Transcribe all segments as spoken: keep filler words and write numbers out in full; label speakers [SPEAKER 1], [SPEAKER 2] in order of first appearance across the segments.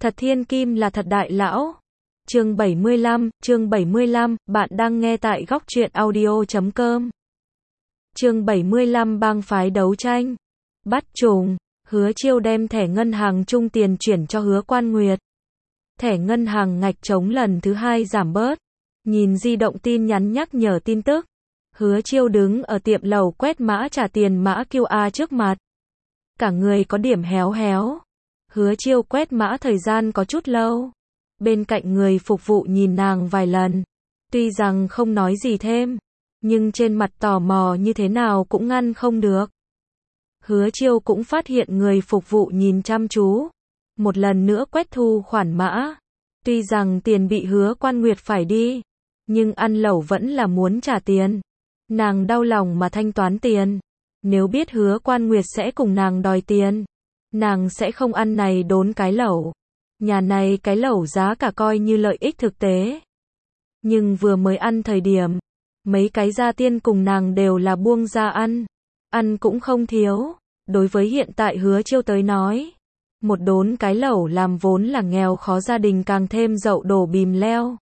[SPEAKER 1] Thật thiên kim là thật đại lão. Chương bảy mươi lăm, chương bảy mươi lăm, bạn đang nghe tại góc truyện audio chấm com. Chương bảy mươi lăm bang phái đấu tranh. Bắt trùng, Hứa Chiêu đem thẻ ngân hàng chung tiền chuyển cho Hứa Quan Nguyệt. Thẻ ngân hàng ngạch trống lần thứ hai giảm bớt. Nhìn di động tin nhắn nhắc nhở tin tức. Hứa Chiêu đứng ở tiệm lẩu quét mã trả tiền mã quy rờ trước mặt. Cả người có điểm héo héo. Hứa Chiêu quét mã thời gian có chút lâu. Bên cạnh người phục vụ nhìn nàng vài lần. Tuy rằng không nói gì thêm, nhưng trên mặt tò mò như thế nào cũng ngăn không được. Hứa Chiêu cũng phát hiện người phục vụ nhìn chăm chú. Một lần nữa quét thu khoản mã. Tuy rằng tiền bị Hứa Quan Nguyệt phải đi, nhưng ăn lẩu vẫn là muốn trả tiền. Nàng đau lòng mà thanh toán tiền. Nếu biết Hứa Quan Nguyệt sẽ cùng nàng đòi tiền, nàng sẽ không ăn này đốn cái lẩu. Nhà này cái lẩu giá cả coi như lợi ích thực tế. Nhưng vừa mới ăn thời điểm, mấy cái gia tiên cùng nàng đều là buông ra ăn. Ăn cũng không thiếu. Đối với hiện tại Hứa Chiêu tới nói, một đốn cái lẩu làm vốn là nghèo khó gia đình càng thêm dậu đổ bìm leo.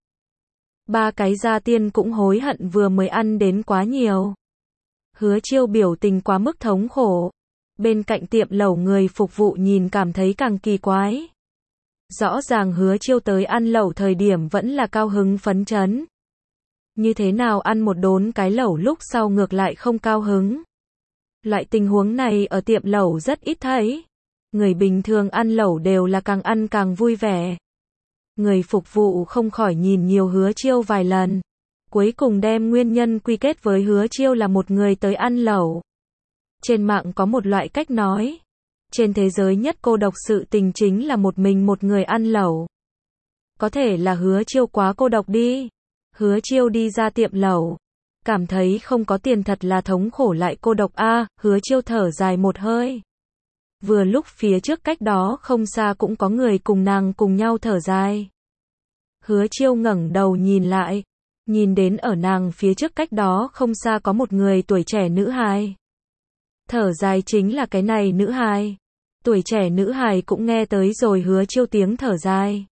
[SPEAKER 1] Ba cái gia tiên cũng hối hận vừa mới ăn đến quá nhiều. Hứa Chiêu biểu tình quá mức thống khổ. Bên cạnh tiệm lẩu người phục vụ nhìn cảm thấy càng kỳ quái. Rõ ràng Hứa Chiêu tới ăn lẩu thời điểm vẫn là cao hứng phấn chấn. Như thế nào ăn một đốn cái lẩu lúc sau ngược lại không cao hứng. Loại tình huống này ở tiệm lẩu rất ít thấy. Người bình thường ăn lẩu đều là càng ăn càng vui vẻ. Người phục vụ không khỏi nhìn nhiều Hứa Chiêu vài lần. Cuối cùng đem nguyên nhân quy kết với Hứa Chiêu là một người tới ăn lẩu. Trên mạng có một loại cách nói. Trên thế giới nhất cô độc sự tình chính là một mình một người ăn lẩu. Có thể là Hứa Chiêu quá cô độc đi. Hứa Chiêu đi ra tiệm lẩu. Cảm thấy không có tiền thật là thống khổ lại cô độc a. À, Hứa Chiêu thở dài một hơi. Vừa lúc phía trước cách đó không xa cũng có người cùng nàng cùng nhau thở dài. Hứa Chiêu ngẩng đầu nhìn lại. Nhìn đến ở nàng phía trước cách đó không xa có một người tuổi trẻ nữ hài. Thở dài chính là cái này nữ hài. Tuổi trẻ nữ hài cũng nghe tới rồi Hứa Chiêu tiếng thở dài.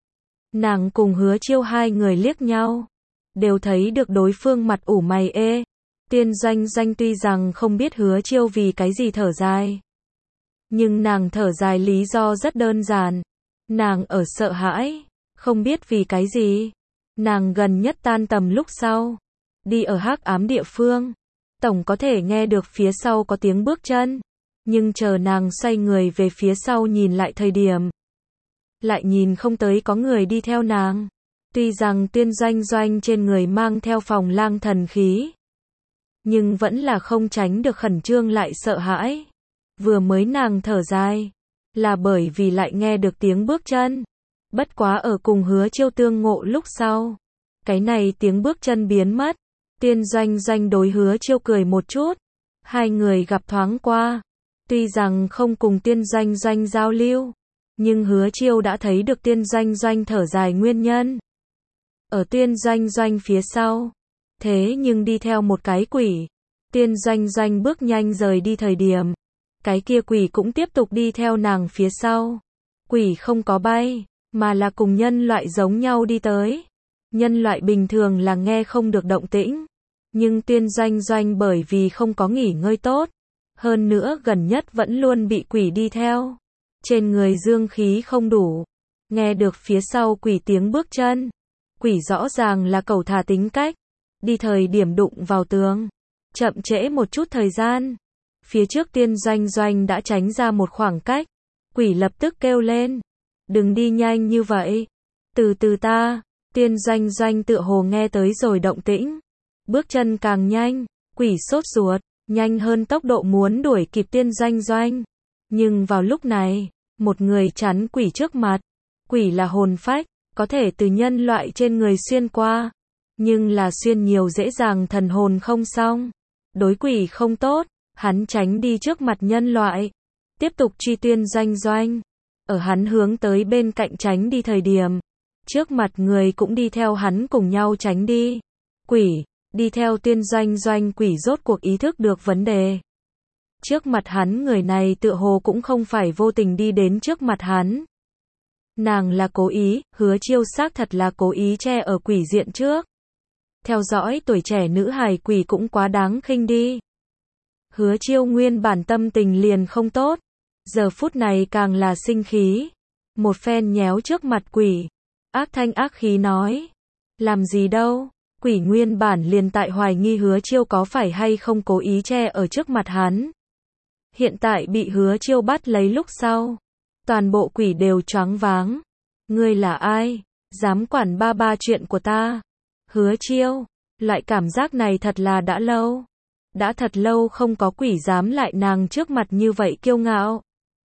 [SPEAKER 1] Nàng cùng Hứa Chiêu hai người liếc nhau. Đều thấy được đối phương mặt ủ mày ê. Tiên Doanh Doanh tuy rằng không biết Hứa Chiêu vì cái gì thở dài. Nhưng nàng thở dài lý do rất đơn giản. Nàng ở sợ hãi. Không biết vì cái gì. Nàng gần nhất tan tầm lúc sau. Đi ở hắc ám địa phương. Tổng có thể nghe được phía sau có tiếng bước chân. Nhưng chờ nàng xoay người về phía sau nhìn lại thời điểm. Lại nhìn không tới có người đi theo nàng. Tuy rằng Tiên Doanh Doanh trên người mang theo phòng lang thần khí. Nhưng vẫn là không tránh được khẩn trương lại sợ hãi. Vừa mới nàng thở dài. Là bởi vì lại nghe được tiếng bước chân. Bất quá ở cùng Hứa Chiêu tương ngộ lúc sau. Cái này tiếng bước chân biến mất. Tiên Doanh Doanh đối Hứa Chiêu cười một chút. Hai người gặp thoáng qua. Tuy rằng không cùng Tiên Doanh Doanh giao lưu. Nhưng Hứa Chiêu đã thấy được Tiên Doanh Doanh thở dài nguyên nhân. Ở Tiên Doanh Doanh phía sau. Thế nhưng đi theo một cái quỷ. Tiên Doanh Doanh bước nhanh rời đi thời điểm. Cái kia quỷ cũng tiếp tục đi theo nàng phía sau. Quỷ không có bay. Mà là cùng nhân loại giống nhau đi tới. Nhân loại bình thường là nghe không được động tĩnh. Nhưng Tiên Doanh Doanh bởi vì không có nghỉ ngơi tốt. Hơn nữa gần nhất vẫn luôn bị quỷ đi theo. Trên người dương khí không đủ. Nghe được phía sau quỷ tiếng bước chân. Quỷ rõ ràng là cẩu thả tính cách. Đi thời điểm đụng vào tường. Chậm trễ một chút thời gian. Phía trước Tiên Doanh Doanh đã tránh ra một khoảng cách. Quỷ lập tức kêu lên. Đừng đi nhanh như vậy. Từ từ ta. Tiên Doanh Doanh tựa hồ nghe tới rồi động tĩnh. Bước chân càng nhanh. Quỷ sốt ruột. Nhanh hơn tốc độ muốn đuổi kịp Tiên Doanh Doanh. Nhưng vào lúc này. Một người chắn quỷ trước mặt. Quỷ là hồn phách. Có thể từ nhân loại trên người xuyên qua. Nhưng là xuyên nhiều dễ dàng thần hồn không xong. Đối quỷ không tốt. Hắn tránh đi trước mặt nhân loại. Tiếp tục truy Tiên Doanh Doanh. Ở hắn hướng tới bên cạnh tránh đi thời điểm. Trước mặt người cũng đi theo hắn cùng nhau tránh đi. Quỷ. Đi theo Tiên Doanh Doanh quỷ rốt cuộc ý thức được vấn đề. Trước mặt hắn người này tựa hồ cũng không phải vô tình đi đến trước mặt hắn. Nàng là cố ý, Hứa Chiêu xác thật là cố ý che ở quỷ diện trước. Theo dõi tuổi trẻ nữ hài quỷ cũng quá đáng khinh đi. Hứa Chiêu nguyên bản tâm tình liền không tốt, giờ phút này càng là sinh khí. Một phen nhéo trước mặt quỷ, ác thanh ác khí nói. Làm gì đâu, quỷ nguyên bản liền tại hoài nghi Hứa Chiêu có phải hay không cố ý che ở trước mặt hắn. Hiện tại bị Hứa Chiêu bắt lấy lúc sau, toàn bộ quỷ đều choáng váng. Ngươi là ai? Dám quản ba ba chuyện của ta? Hứa Chiêu, loại cảm giác này thật là đã lâu. Đã thật lâu không có quỷ dám lại nàng trước mặt như vậy kiêu ngạo.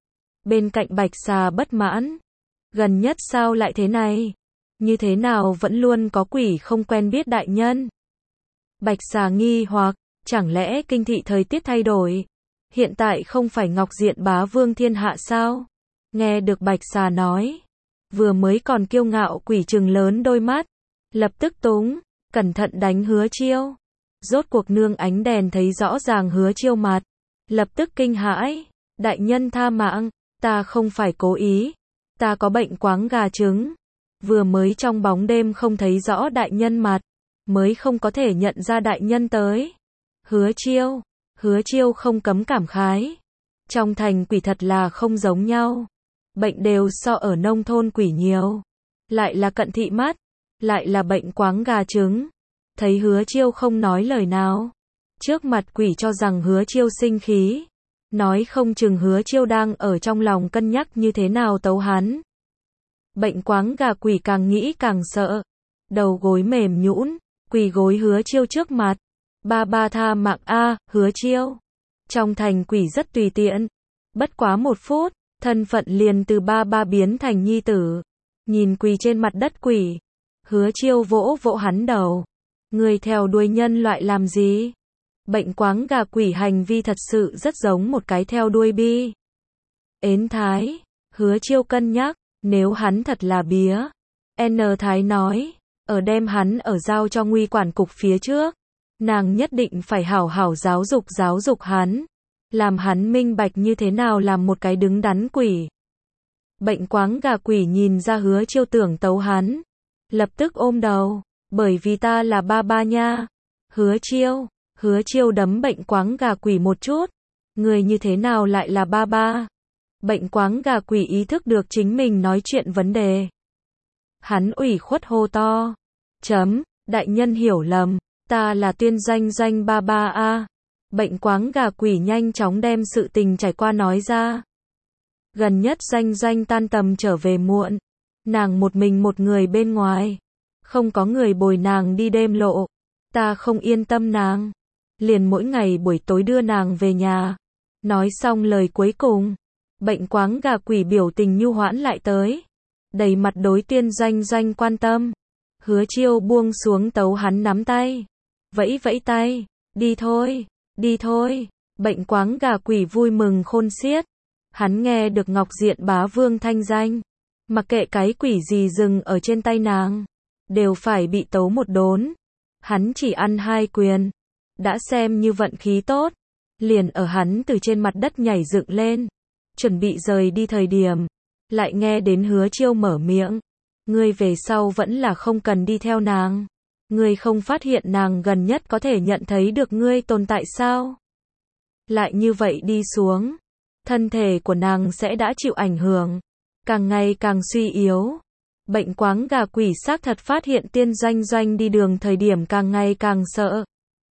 [SPEAKER 1] Bên cạnh Bạch Xà bất mãn. Gần nhất sao lại thế này? Như thế nào vẫn luôn có quỷ không quen biết đại nhân? Bạch Xà nghi hoặc, chẳng lẽ kinh thị thời tiết thay đổi? Hiện tại không phải Ngọc Diện bá vương thiên hạ sao? Nghe được Bạch Xà nói, vừa mới còn kiêu ngạo quỷ trừng lớn đôi mắt, lập tức túng, cẩn thận đánh Hứa Chiêu. Rốt cuộc nương ánh đèn thấy rõ ràng Hứa Chiêu mặt, lập tức kinh hãi, đại nhân tha mạng, ta không phải cố ý, ta có bệnh quáng gà trứng, vừa mới trong bóng đêm không thấy rõ đại nhân mặt, mới không có thể nhận ra đại nhân tới. Hứa Chiêu, Hứa Chiêu không cấm cảm khái, trong thành quỷ thật là không giống nhau, bệnh đều so ở nông thôn quỷ nhiều, lại là cận thị mắt, lại là bệnh quáng gà trứng. Thấy Hứa Chiêu không nói lời nào, trước mặt quỷ cho rằng Hứa Chiêu sinh khí, nói không chừng Hứa Chiêu đang ở trong lòng cân nhắc như thế nào tấu hắn. Bệnh quáng gà quỷ càng nghĩ càng sợ, đầu gối mềm nhũn, quỳ gối Hứa Chiêu trước mặt. Ba ba tha mạng a, Hứa Chiêu. Trong thành quỷ rất tùy tiện, bất quá một phút, thân phận liền từ ba ba biến thành nhi tử. Nhìn quỳ trên mặt đất quỷ, Hứa Chiêu vỗ vỗ hắn đầu. Người theo đuôi nhân loại làm gì? Bệnh quáng gà quỷ hành vi thật sự rất giống một cái theo đuôi bi. Ến Thái, Hứa Chiêu cân nhắc, nếu hắn thật là bía. N Thái nói, ở đem hắn ở giao cho nguy quản cục phía trước, nàng nhất định phải hảo hảo giáo dục giáo dục hắn, làm hắn minh bạch như thế nào làm một cái đứng đắn quỷ. Bệnh quáng gà quỷ nhìn ra Hứa Chiêu tưởng tấu hắn, lập tức ôm đầu, bởi vì ta là ba ba nha. Hứa Chiêu, Hứa Chiêu đấm bệnh quáng gà quỷ một chút, người như thế nào lại là ba ba? Bệnh quáng gà quỷ ý thức được chính mình nói chuyện vấn đề. Hắn ủy khuất hô to, chấm, đại nhân hiểu lầm, ta là Tuyên Doanh Doanh ba ba a. Bệnh quáng gà quỷ nhanh chóng đem sự tình trải qua nói ra. Gần nhất Doanh Doanh tan tầm trở về muộn, nàng một mình một người bên ngoài, không có người bồi nàng đi đêm lộ, ta không yên tâm nàng, liền mỗi ngày buổi tối đưa nàng về nhà. Nói xong lời cuối cùng, bệnh quáng gà quỷ biểu tình nhu hoãn lại tới, đầy mặt đối Tuyên Doanh Doanh quan tâm. Hứa Chiêu buông xuống tấu hắn nắm tay, vẫy vẫy tay, đi thôi, đi thôi. Bệnh quáng gà quỷ vui mừng khôn xiết, hắn nghe được Ngọc Diện bá vương thanh danh, mặc kệ cái quỷ gì dừng ở trên tay nàng, đều phải bị tấu một đốn. Hắn chỉ ăn hai quyền, đã xem như vận khí tốt, liền ở hắn từ trên mặt đất nhảy dựng lên, chuẩn bị rời đi thời điểm, lại nghe đến Hứa Chiêu mở miệng, ngươi về sau vẫn là không cần đi theo nàng, ngươi không phát hiện nàng gần nhất có thể nhận thấy được ngươi tồn tại sao? Lại như vậy đi xuống, thân thể của nàng sẽ đã chịu ảnh hưởng, càng ngày càng suy yếu. Bệnh quáng gà quỷ xác thật phát hiện Tiên Doanh Doanh đi đường thời điểm càng ngày càng sợ.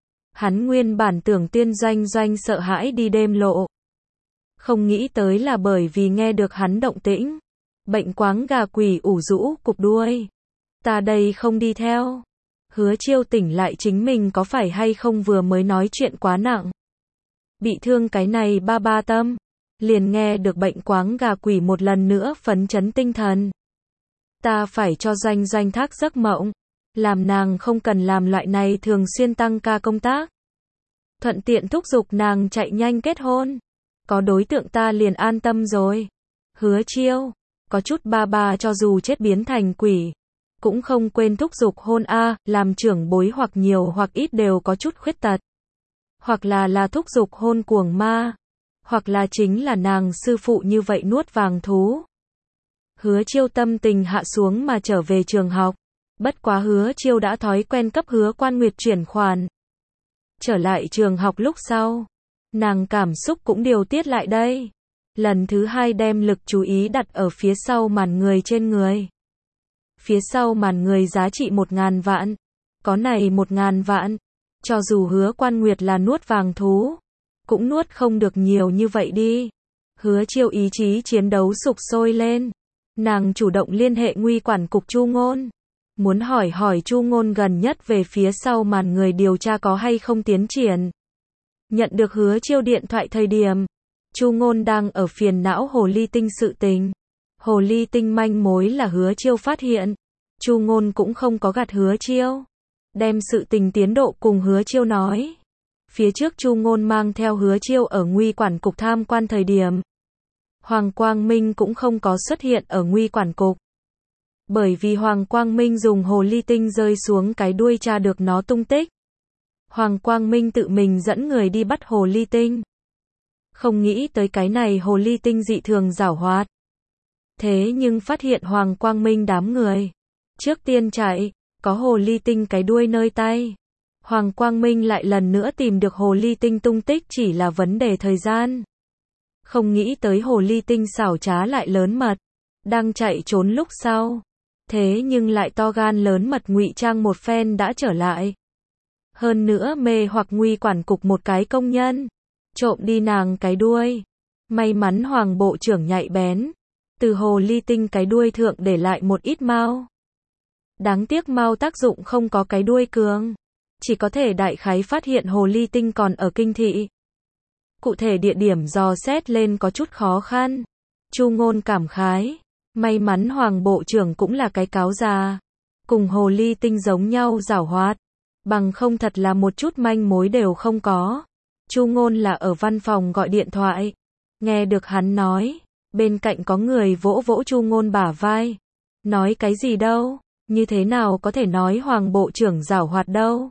[SPEAKER 1] Hắn nguyên bản tưởng Tiên Doanh Doanh sợ hãi đi đêm lộ, không nghĩ tới là bởi vì nghe được hắn động tĩnh. Bệnh quáng gà quỷ ủ rũ cục đuôi, ta đây không đi theo. Hứa Chiêu tỉnh lại chính mình có phải hay không vừa mới nói chuyện quá nặng, bị thương cái này ba ba tâm, liền nghe được bệnh quáng gà quỷ một lần nữa phấn chấn tinh thần. Ta phải cho Doanh Doanh thác giấc mộng, làm nàng không cần làm loại này thường xuyên tăng ca công tác, thuận tiện thúc giục nàng chạy nhanh kết hôn, có đối tượng ta liền an tâm rồi. Hứa Chiêu, có chút ba ba cho dù chết biến thành quỷ, cũng không quên thúc giục hôn a, làm trưởng bối hoặc nhiều hoặc ít đều có chút khuyết tật, hoặc là là thúc giục hôn cuồng ma, hoặc là chính là nàng sư phụ như vậy nuốt vàng thú. Hứa Chiêu tâm tình hạ xuống mà trở về trường học. Bất quá Hứa Chiêu đã thói quen cấp Hứa Quan Nguyệt chuyển khoản. Trở lại trường học lúc sau, nàng cảm xúc cũng điều tiết lại đây. Lần thứ hai đem lực chú ý đặt ở phía sau màn người trên người. Phía sau màn người giá trị một ngàn vạn. Có này một ngàn vạn. Cho dù Hứa Quan Nguyệt là nuốt vàng thú, cũng nuốt không được nhiều như vậy đi. Hứa Chiêu ý chí chiến đấu sục sôi lên. Nàng chủ động liên hệ Nguy quản cục Chu Ngôn. Muốn hỏi hỏi Chu Ngôn gần nhất về phía sau màn người điều tra có hay không tiến triển. Nhận được Hứa Chiêu điện thoại thời điểm, Chu Ngôn đang ở phiền não hồ ly tinh sự tình. Hồ ly tinh manh mối là Hứa Chiêu phát hiện. Chu Ngôn cũng không có gạt Hứa Chiêu. Đem sự tình tiến độ cùng Hứa Chiêu nói. Phía trước Chu Ngôn mang theo Hứa Chiêu ở Nguy quản cục tham quan thời điểm, Hoàng Quang Minh cũng không có xuất hiện ở Nguy quản cục. Bởi vì Hoàng Quang Minh dùng hồ ly tinh rơi xuống cái đuôi tra được nó tung tích. Hoàng Quang Minh tự mình dẫn người đi bắt hồ ly tinh. Không nghĩ tới cái này hồ ly tinh dị thường giảo hoạt. Thế nhưng phát hiện Hoàng Quang Minh đám người trước tiên chạy, có hồ ly tinh cái đuôi nơi tay. Hoàng Quang Minh lại lần nữa tìm được hồ ly tinh tung tích chỉ là vấn đề thời gian. Không nghĩ tới hồ ly tinh xảo trá lại lớn mật, đang chạy trốn lúc sau. Thế nhưng lại to gan lớn mật ngụy trang một phen đã trở lại. Hơn nữa mê hoặc Nguy quản cục một cái công nhân, trộm đi nàng cái đuôi. May mắn Hoàng bộ trưởng nhạy bén, từ hồ ly tinh cái đuôi thượng để lại một ít mao. Đáng tiếc mao tác dụng không có cái đuôi cường, chỉ có thể đại khái phát hiện hồ ly tinh còn ở kinh thị. Cụ thể địa điểm dò xét lên có chút khó khăn. Chu Ngôn cảm khái, may mắn Hoàng bộ trưởng cũng là cái cáo già, cùng hồ ly tinh giống nhau giảo hoạt, bằng không thật là một chút manh mối đều không có. Chu Ngôn là ở văn phòng gọi điện thoại, nghe được hắn nói, bên cạnh có người vỗ vỗ Chu Ngôn bả vai, nói cái gì đâu, như thế nào có thể nói Hoàng bộ trưởng giảo hoạt đâu.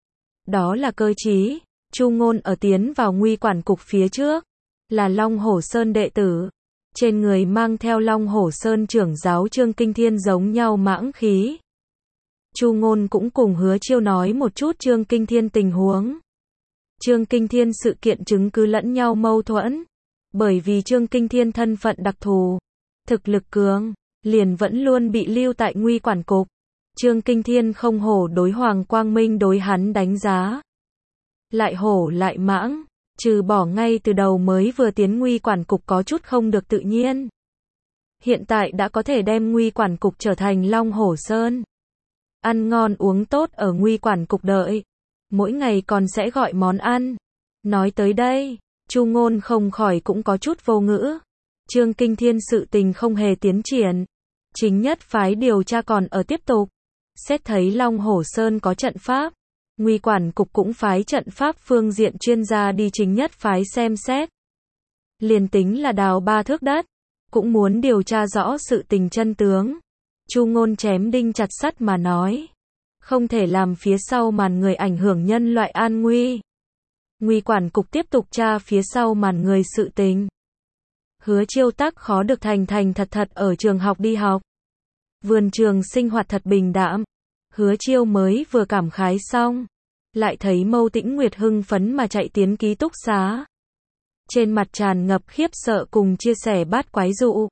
[SPEAKER 1] Đó là cơ trí. Chu Ngôn ở tiến vào Nguy quản cục phía trước, là Long Hổ Sơn đệ tử, trên người mang theo Long Hổ Sơn trưởng giáo Trương Kinh Thiên giống nhau mãng khí. Chu Ngôn cũng cùng Hứa Chiêu nói một chút Trương Kinh Thiên tình huống. Trương Kinh Thiên sự kiện chứng cứ lẫn nhau mâu thuẫn, bởi vì Trương Kinh Thiên thân phận đặc thù, thực lực cường, liền vẫn luôn bị lưu tại Nguy quản cục. Trương Kinh Thiên không hổ đối Hoàng Quang Minh đối hắn đánh giá. Lại hổ lại mãng, trừ bỏ ngay từ đầu mới vừa tiến Nguy quản cục có chút không được tự nhiên. Hiện tại đã có thể đem Nguy quản cục trở thành Long Hổ Sơn. Ăn ngon uống tốt ở Nguy quản cục đợi. Mỗi ngày còn sẽ gọi món ăn. Nói tới đây, Chu Ngôn không khỏi cũng có chút vô ngữ. Trương Kinh Thiên sự tình không hề tiến triển. Chính nhất phái điều tra còn ở tiếp tục. Xét thấy Long Hổ Sơn có trận pháp. Nguy quản cục cũng phái trận pháp phương diện chuyên gia đi chính nhất phái xem xét. Liền tính là đào ba thước đất, cũng muốn điều tra rõ sự tình chân tướng. Chu Ngôn chém đinh chặt sắt mà nói, không thể làm phía sau màn người ảnh hưởng nhân loại an nguy. Nguy quản cục tiếp tục tra phía sau màn người sự tình. Hứa Chiêu tác khó được thành thành thật thật ở trường học đi học. Vườn trường sinh hoạt thật bình đạm. Hứa Chiêu mới vừa cảm khái xong, lại thấy Mâu Tĩnh Nguyệt hưng phấn mà chạy tiến ký túc xá. Trên mặt tràn ngập khiếp sợ cùng chia sẻ bát quái dụ.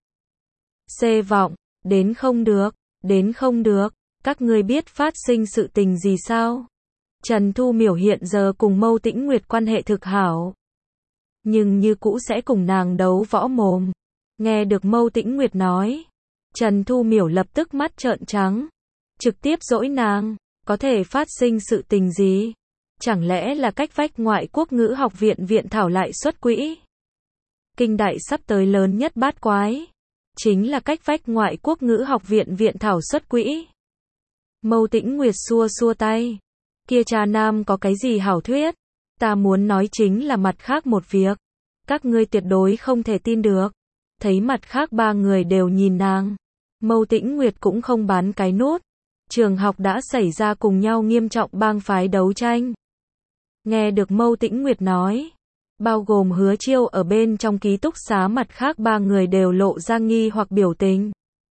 [SPEAKER 1] Xê vọng, đến không được, đến không được, các ngươi biết phát sinh sự tình gì sao? Trần Thu Miểu hiện giờ cùng Mâu Tĩnh Nguyệt quan hệ thực hảo, nhưng như cũ sẽ cùng nàng đấu võ mồm. Nghe được Mâu Tĩnh Nguyệt nói, Trần Thu Miểu lập tức mắt trợn trắng. Trực tiếp dỗi nàng, có thể phát sinh sự tình gì? Chẳng lẽ là cách vách ngoại quốc ngữ học viện viện thảo lại xuất quỹ? Kinh đại sắp tới lớn nhất bát quái, chính là cách vách ngoại quốc ngữ học viện viện thảo xuất quỹ. Mâu Tĩnh Nguyệt xua xua tay. Kia cha nam có cái gì hảo thuyết? Ta muốn nói chính là mặt khác một việc. Các ngươi tuyệt đối không thể tin được. Thấy mặt khác ba người đều nhìn nàng. Mâu Tĩnh Nguyệt cũng không bán cái nút. Trường học đã xảy ra cùng nhau nghiêm trọng bang phái đấu tranh. Nghe được Mâu Tĩnh Nguyệt nói, bao gồm Hứa Chiêu ở bên trong ký túc xá mặt khác ba người đều lộ ra nghi hoặc biểu tình.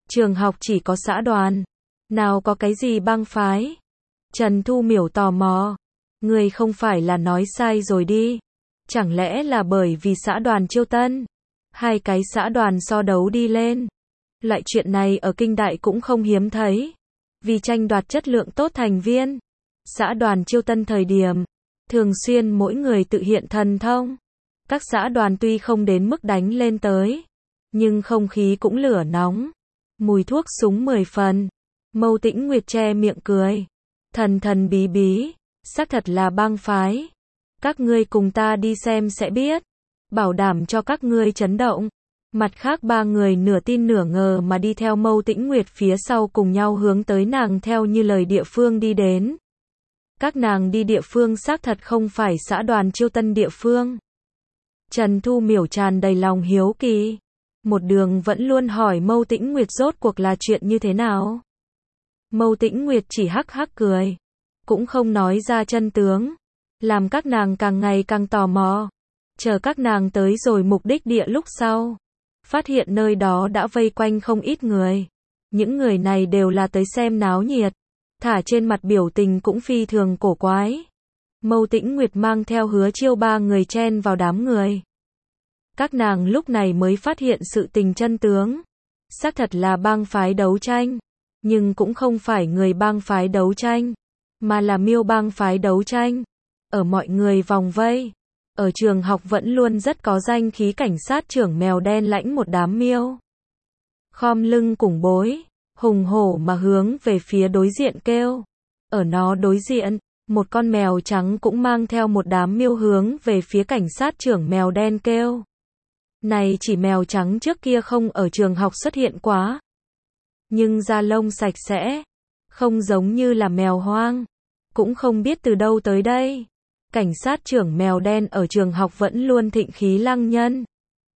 [SPEAKER 1] Trường học chỉ có xã đoàn. Nào có cái gì bang phái? Trần Thu Miểu tò mò. Người không phải là nói sai rồi đi. Chẳng lẽ là bởi vì xã đoàn Chiêu Tân? Hai cái xã đoàn so đấu đi lên. Loại chuyện này ở kinh đại cũng không hiếm thấy. Vì tranh đoạt chất lượng tốt thành viên. Xã đoàn Chiêu Tân thời điểm. Thường xuyên mỗi người tự hiện thần thông. Các xã đoàn tuy không đến mức đánh lên tới. Nhưng không khí cũng lửa nóng. Mùi thuốc súng mười phần. Mâu Tĩnh Nguyệt che miệng cười. Thần thần bí bí. Xác thật là bang phái. Các ngươi cùng ta đi xem sẽ biết. Bảo đảm cho các ngươi chấn động. Mặt khác ba người nửa tin nửa ngờ mà đi theo Mâu Tĩnh Nguyệt phía sau cùng nhau hướng tới nàng theo như lời địa phương đi đến. Các nàng đi địa phương xác thật không phải xã đoàn Chiêu Tân địa phương. Trần Thu Miểu tràn đầy lòng hiếu kỳ. Một đường vẫn luôn hỏi Mâu Tĩnh Nguyệt rốt cuộc là chuyện như thế nào. Mâu Tĩnh Nguyệt chỉ hắc hắc cười. Cũng không nói ra chân tướng. Làm các nàng càng ngày càng tò mò. Chờ các nàng tới rồi mục đích địa lúc sau. Phát hiện nơi đó đã vây quanh không ít người. Những người này đều là tới xem náo nhiệt. Thả trên mặt biểu tình cũng phi thường cổ quái. Mâu Tĩnh Nguyệt mang theo Hứa Chiêu ba người chen vào đám người. Các nàng lúc này mới phát hiện sự tình chân tướng. Xác thật là bang phái đấu tranh. Nhưng cũng không phải người bang phái đấu tranh. Mà là miêu bang phái đấu tranh. Ở mọi người vòng vây. Ở trường học vẫn luôn rất có danh khí cảnh sát trưởng mèo đen lãnh một đám miêu. Khom lưng cùng bối. Hùng hổ mà hướng về phía đối diện kêu. Ở nó đối diện. Một con mèo trắng cũng mang theo một đám miêu hướng về phía cảnh sát trưởng mèo đen kêu. Này chỉ mèo trắng trước kia không ở trường học xuất hiện quá. Nhưng da lông sạch sẽ. Không giống như là mèo hoang. Cũng không biết từ đâu tới đây. Cảnh sát trưởng mèo đen ở trường học vẫn luôn thịnh khí lăng nhân.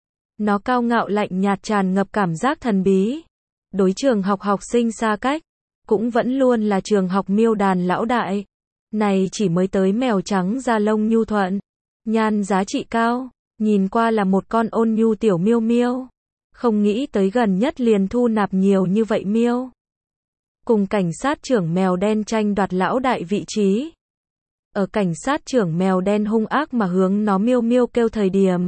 [SPEAKER 1] Nó cao ngạo lạnh nhạt tràn ngập cảm giác thần bí. Đối trường học học sinh xa cách. Cũng vẫn luôn là trường học miêu đàn lão đại. Này chỉ mới tới mèo trắng da lông nhu thuận. Nhan giá trị cao. Nhìn qua là một con ôn nhu tiểu miêu miêu. Không nghĩ tới gần nhất liền thu nạp nhiều như vậy miêu. Cùng cảnh sát trưởng mèo đen tranh đoạt lão đại vị trí. Ở cảnh sát trưởng mèo đen hung ác mà hướng nó miêu miêu kêu thời điểm.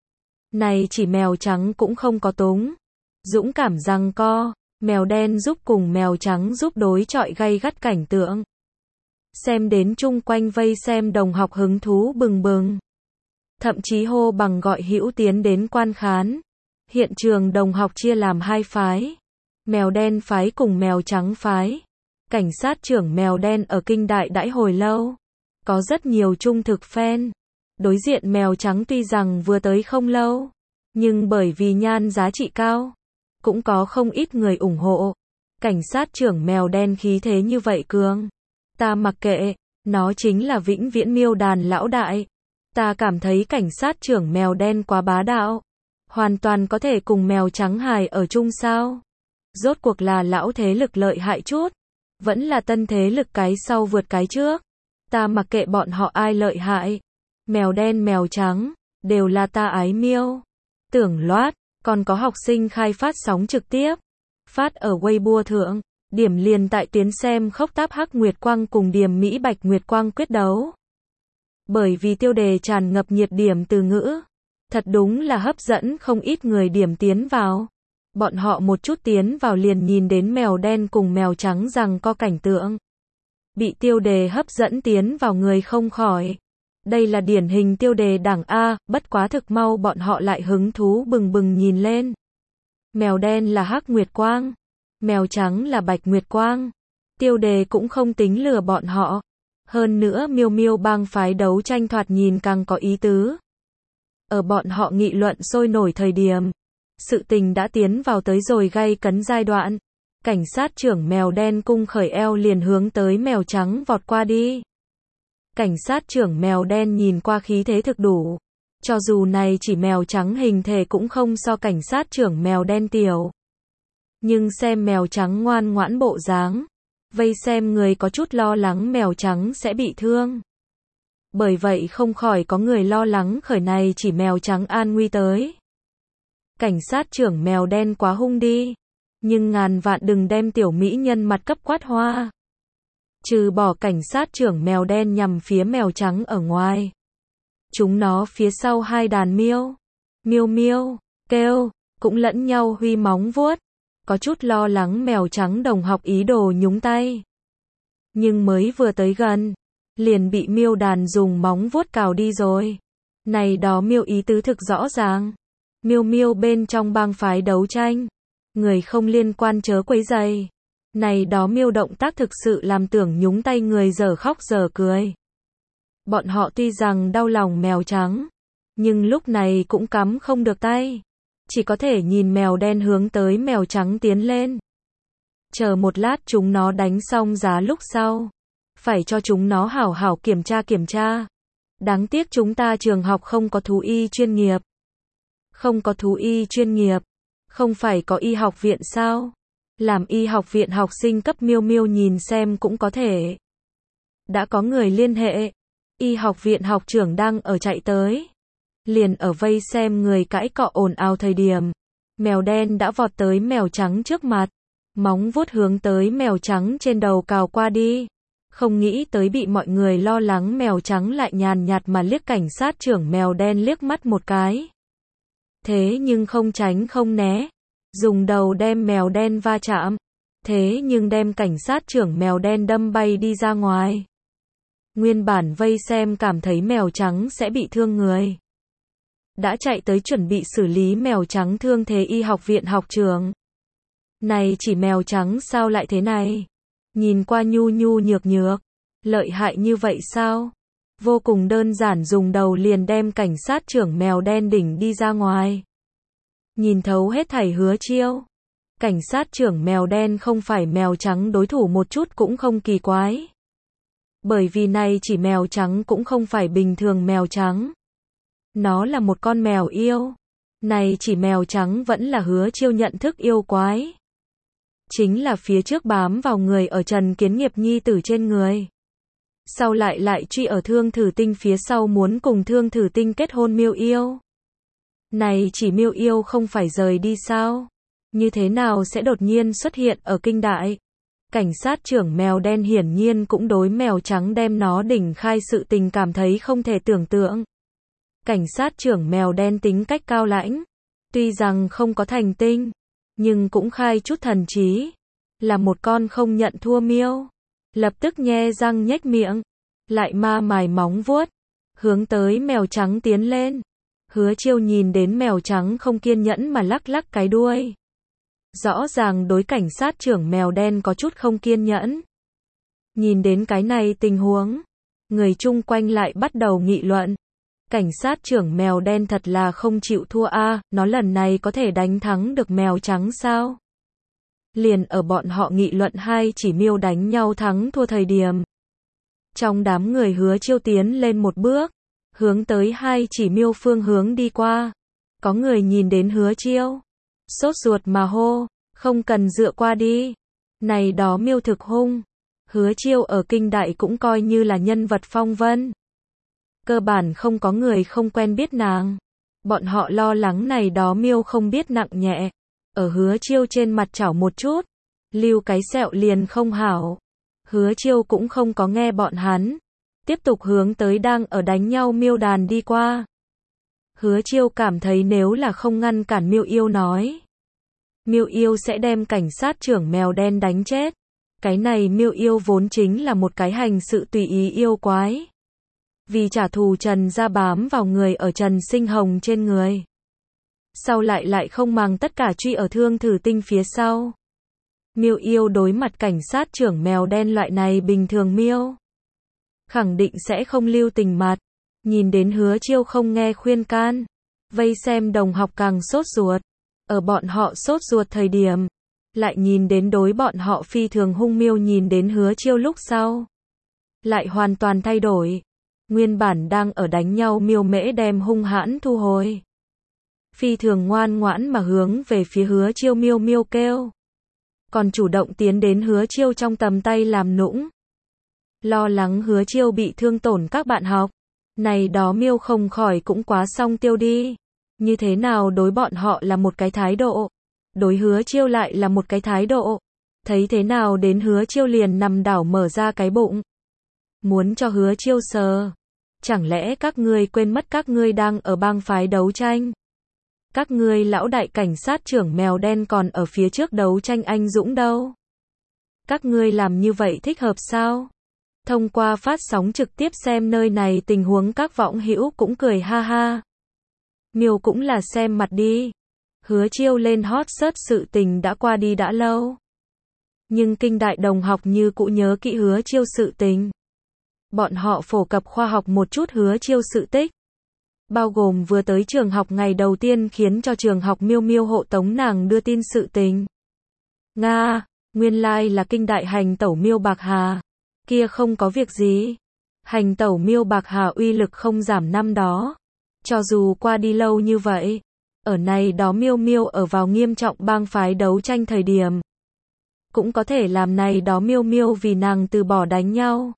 [SPEAKER 1] Này chỉ mèo trắng cũng không có túng. Dũng cảm giằng co. Mèo đen giúp cùng mèo trắng giúp đối chọi gay gắt cảnh tượng. Xem đến chung quanh vây xem đồng học hứng thú bừng bừng. Thậm chí hô bằng gọi hữu tiến đến quan khán. Hiện trường đồng học chia làm hai phái. Mèo đen phái cùng mèo trắng phái. Cảnh sát trưởng mèo đen ở kinh đại đãi hồi lâu. Có rất nhiều trung thực fan. Đối diện mèo trắng tuy rằng vừa tới không lâu. Nhưng bởi vì nhan giá trị cao. Cũng có không ít người ủng hộ. Cảnh sát trưởng mèo đen khí thế như vậy cường. Ta mặc kệ. Nó chính là vĩnh viễn miêu đàn lão đại. Ta cảm thấy cảnh sát trưởng mèo đen quá bá đạo. Hoàn toàn có thể cùng mèo trắng hài ở chung sao. Rốt cuộc là lão thế lực lợi hại chút. Vẫn là tân thế lực cái sau vượt cái trước. Ta mặc kệ bọn họ ai lợi hại. Mèo đen mèo trắng. Đều là ta ái miêu. Tưởng loát. Còn có học sinh khai phát sóng trực tiếp. Phát ở Weibo thượng. Điểm liền tại tuyến xem khốc táp Hắc Nguyệt Quang cùng điểm Mỹ Bạch Nguyệt Quang quyết đấu. Bởi vì tiêu đề tràn ngập nhiệt điểm từ ngữ. Thật đúng là hấp dẫn không ít người điểm tiến vào. Bọn họ một chút tiến vào liền nhìn đến mèo đen cùng mèo trắng rằng có cảnh tượng. Bị tiêu đề hấp dẫn tiến vào người không khỏi. Đây là điển hình tiêu đề đảng A, bất quá thực mau bọn họ lại hứng thú bừng bừng nhìn lên. Mèo đen là Hắc Nguyệt Quang. Mèo trắng là Bạch Nguyệt Quang. Tiêu đề cũng không tính lừa bọn họ. Hơn nữa miêu miêu bang phái đấu tranh thoạt nhìn càng có ý tứ. Ở bọn họ nghị luận sôi nổi thời điểm. Sự tình đã tiến vào tới rồi gay cấn giai đoạn. Cảnh sát trưởng mèo đen cung khởi eo liền hướng tới mèo trắng vọt qua đi. Cảnh sát trưởng mèo đen nhìn qua khí thế thực đủ. Cho dù này chỉ mèo trắng hình thể cũng không so cảnh sát trưởng mèo đen tiểu. Nhưng xem mèo trắng ngoan ngoãn bộ dáng. Vây xem người có chút lo lắng mèo trắng sẽ bị thương. Bởi vậy không khỏi có người lo lắng khởi này chỉ mèo trắng an nguy tới. Cảnh sát trưởng mèo đen quá hung đi. Nhưng ngàn vạn đừng đem tiểu mỹ nhân mặt cấp quát hoa. Trừ bỏ cảnh sát trưởng mèo đen nhằm phía mèo trắng ở ngoài. Chúng nó phía sau hai đàn miêu. Miêu miêu, kêu, cũng lẫn nhau huy móng vuốt. Có chút lo lắng mèo trắng đồng học ý đồ nhúng tay. Nhưng mới vừa tới gần, liền bị miêu đàn dùng móng vuốt cào đi rồi. Này đó miêu ý tứ thực rõ ràng. Miêu miêu bên trong bang phái đấu tranh. Người không liên quan chớ quấy rầy. Này đó miêu động tác thực sự làm tưởng nhúng tay người dở khóc dở cười. Bọn họ tuy rằng đau lòng mèo trắng, nhưng lúc này cũng cắm không được tay. Chỉ có thể nhìn mèo đen hướng tới mèo trắng tiến lên. Chờ một lát chúng nó đánh xong giá lúc sau. Phải cho chúng nó hảo hảo kiểm tra kiểm tra. Đáng tiếc chúng ta trường học không có thú y chuyên nghiệp. Không có thú y chuyên nghiệp. Không phải có y học viện sao? Làm y học viện học sinh cấp miêu miêu nhìn xem cũng có thể. Đã có người liên hệ. Y học viện học trưởng đang ở chạy tới. Liền ở vây xem người cãi cọ ồn ào thời điểm. Mèo đen đã vọt tới mèo trắng trước mặt. Móng vuốt hướng tới mèo trắng trên đầu cào qua đi. Không nghĩ tới bị mọi người lo lắng mèo trắng lại nhàn nhạt mà liếc cảnh sát trưởng mèo đen liếc mắt một cái. Thế nhưng không tránh không né. Dùng đầu đem mèo đen va chạm. Thế nhưng đem cảnh sát trưởng mèo đen đâm bay đi ra ngoài. Nguyên bản vây xem cảm thấy mèo trắng sẽ bị thương người. Đã chạy tới chuẩn bị xử lý mèo trắng thương thế y học viện học trưởng. Này chỉ mèo trắng sao lại thế này? Nhìn qua nhu nhu nhược nhược. Lợi hại như vậy sao? Vô cùng đơn giản dùng đầu liền đem cảnh sát trưởng mèo đen đỉnh đi ra ngoài. Nhìn thấu hết thảy Hứa Chiêu. Cảnh sát trưởng mèo đen không phải mèo trắng đối thủ một chút cũng không kỳ quái. Bởi vì này chỉ mèo trắng cũng không phải bình thường mèo trắng. Nó là một con mèo yêu. Này chỉ mèo trắng vẫn là Hứa Chiêu nhận thức yêu quái. Chính là phía trước bám vào người ở Trần Kiến Nghiệp nhi tử trên người. Sau lại lại truy ở Thương Thử Tinh phía sau muốn cùng Thương Thử Tinh kết hôn miêu yêu. Này chỉ miêu yêu không phải rời đi sao? Như thế nào sẽ đột nhiên xuất hiện ở kinh đại? Cảnh sát trưởng mèo đen hiển nhiên cũng đối mèo trắng đem nó đỉnh khai sự tình cảm thấy không thể tưởng tượng. Cảnh sát trưởng mèo đen tính cách cao lãnh. Tuy rằng không có thành tinh, nhưng cũng khai chút thần trí. Là một con không nhận thua miêu. Lập tức nhe răng nhếch miệng. Lại ma mài móng vuốt. Hướng tới mèo trắng tiến lên. Hứa Chiêu nhìn đến mèo trắng không kiên nhẫn mà lắc lắc cái đuôi. Rõ ràng đối cảnh sát trưởng mèo đen có chút không kiên nhẫn. Nhìn đến cái này tình huống, người chung quanh lại bắt đầu nghị luận. Cảnh sát trưởng mèo đen thật là không chịu thua a, à, nó lần này có thể đánh thắng được mèo trắng sao? Liền ở bọn họ nghị luận hai chỉ miêu đánh nhau thắng thua thời điểm. Trong đám người Hứa Chiêu tiến lên một bước, hướng tới hai chỉ miêu phương hướng đi qua. Có người nhìn đến Hứa Chiêu, sốt ruột mà hô, không cần dựa qua đi. Này đó miêu thực hung. Hứa Chiêu ở kinh đại cũng coi như là nhân vật phong vân. Cơ bản không có người không quen biết nàng. Bọn họ lo lắng này đó miêu không biết nặng nhẹ. Ở Hứa Chiêu trên mặt chảo một chút. Lưu cái sẹo liền không hảo. Hứa Chiêu cũng không có nghe bọn hắn. Tiếp tục hướng tới đang ở đánh nhau miêu đàn đi qua. Hứa Chiêu cảm thấy nếu là không ngăn cản miêu yêu nói. Miêu yêu sẽ đem cảnh sát trưởng mèo đen đánh chết. Cái này miêu yêu vốn chính là một cái hành sự tùy ý yêu quái. Vì trả thù Trần ra bám vào người ở Trần Sinh Hồng trên người. Sau lại lại không màng tất cả truy ở Thương Thử Tinh phía sau. Miêu yêu đối mặt cảnh sát trưởng mèo đen loại này bình thường miêu. Khẳng định sẽ không lưu tình mặt. Nhìn đến Hứa Chiêu không nghe khuyên can. Vây xem đồng học càng sốt ruột. Ở bọn họ sốt ruột thời điểm. Lại nhìn đến đối bọn họ phi thường hung miêu nhìn đến Hứa Chiêu lúc sau. Lại hoàn toàn thay đổi. Nguyên bản đang ở đánh nhau miêu mễ đem hung hãn thu hồi. Phi thường ngoan ngoãn mà hướng về phía Hứa Chiêu miêu miêu kêu. Còn chủ động tiến đến Hứa Chiêu trong tầm tay làm nũng. Lo lắng Hứa Chiêu bị thương tổn các bạn học. Này đó miêu không khỏi cũng quá song tiêu đi. Như thế nào đối bọn họ là một cái thái độ. đối Hứa Chiêu lại là một cái thái độ. Thấy thế nào đến Hứa Chiêu liền nằm đảo mở ra cái bụng. Muốn cho Hứa Chiêu sờ. Chẳng lẽ các ngươi quên mất các ngươi đang ở bang phái đấu tranh? Các ngươi lão đại cảnh sát trưởng mèo đen còn ở phía trước đấu tranh anh dũng đâu? Các ngươi làm như vậy thích hợp sao? Thông qua phát sóng trực tiếp xem nơi này tình huống các võng hữu cũng cười ha ha. Miêu cũng là xem mặt đi. Hứa Chiêu lên hot search sự tình đã qua đi đã lâu. Nhưng kinh đại đồng học như cũ nhớ kỹ Hứa Chiêu sự tình. Bọn họ phổ cập khoa học một chút Hứa Chiêu sự tích. Bao gồm vừa tới trường học ngày đầu tiên khiến cho trường học Miêu Miêu hộ tống nàng đưa tin sự tình. Nga, nguyên lai like là kinh đại hành tẩu Miêu Bạc Hà. Kia không có việc gì. Hành tẩu Miêu Bạc Hà uy lực không giảm năm đó. Cho dù qua đi lâu như vậy, ở này đó Miêu Miêu ở vào nghiêm trọng bang phái đấu tranh thời điểm, cũng có thể làm này đó Miêu Miêu vì nàng từ bỏ đánh nhau.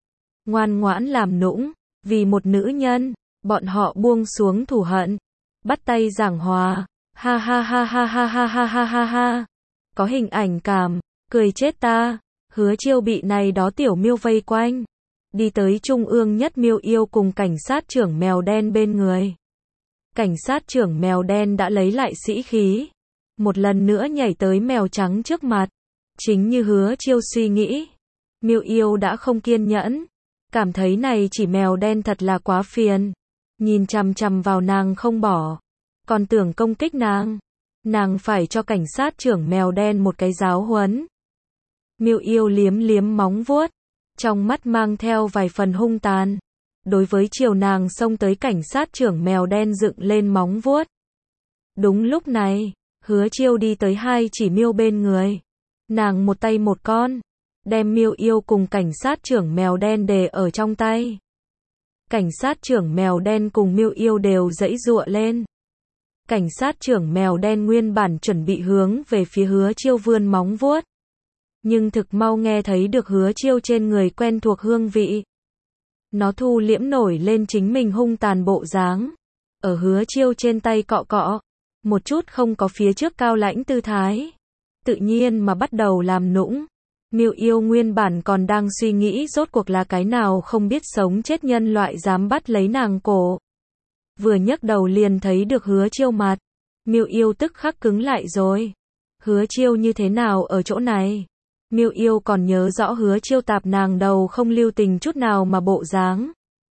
[SPEAKER 1] Ngoan ngoãn làm nũng, vì một nữ nhân, bọn họ buông xuống thù hận, bắt tay giảng hòa, ha ha ha ha ha ha ha ha ha ha. Có hình ảnh cảm, cười chết ta. Hứa Chiêu bị này đó tiểu miêu vây quanh, đi tới trung ương nhất Miêu Yêu cùng cảnh sát trưởng mèo đen bên người. Cảnh sát trưởng mèo đen đã lấy lại sĩ khí, một lần nữa nhảy tới mèo trắng trước mặt. Chính như Hứa Chiêu suy nghĩ, Miêu Yêu đã không kiên nhẫn, cảm thấy này chỉ mèo đen thật là quá phiền, nhìn chằm chằm vào nàng không bỏ, còn tưởng công kích nàng. Nàng phải cho cảnh sát trưởng mèo đen một cái giáo huấn. Miêu Yêu liếm liếm móng vuốt, trong mắt mang theo vài phần hung tàn. Đối với chiều nàng xông tới cảnh sát trưởng mèo đen dựng lên móng vuốt. Đúng lúc này, Hứa Chiêu đi tới hai chỉ miêu bên người. Nàng một tay một con, đem Miêu Yêu cùng cảnh sát trưởng mèo đen đề ở trong tay. Cảnh sát trưởng mèo đen cùng Miêu Yêu đều giãy giụa lên. Cảnh sát trưởng mèo đen nguyên bản chuẩn bị hướng về phía Hứa Chiêu vươn móng vuốt. Nhưng thực mau nghe thấy được Hứa Chiêu trên người quen thuộc hương vị. Nó thu liễm nổi lên chính mình hung tàn bộ dáng. Ở Hứa Chiêu trên tay cọ cọ. Một chút không có phía trước cao lãnh tư thái. Tự nhiên mà bắt đầu làm nũng. Miêu Yêu nguyên bản còn đang suy nghĩ rốt cuộc là cái nào không biết sống chết nhân loại dám bắt lấy nàng cổ. Vừa nhấc đầu liền thấy được Hứa Chiêu mặt. Miêu Yêu tức khắc cứng lại rồi. Hứa Chiêu như thế nào ở chỗ này? Miêu Yêu còn nhớ rõ Hứa Chiêu tạp nàng đầu không lưu tình chút nào mà bộ dáng.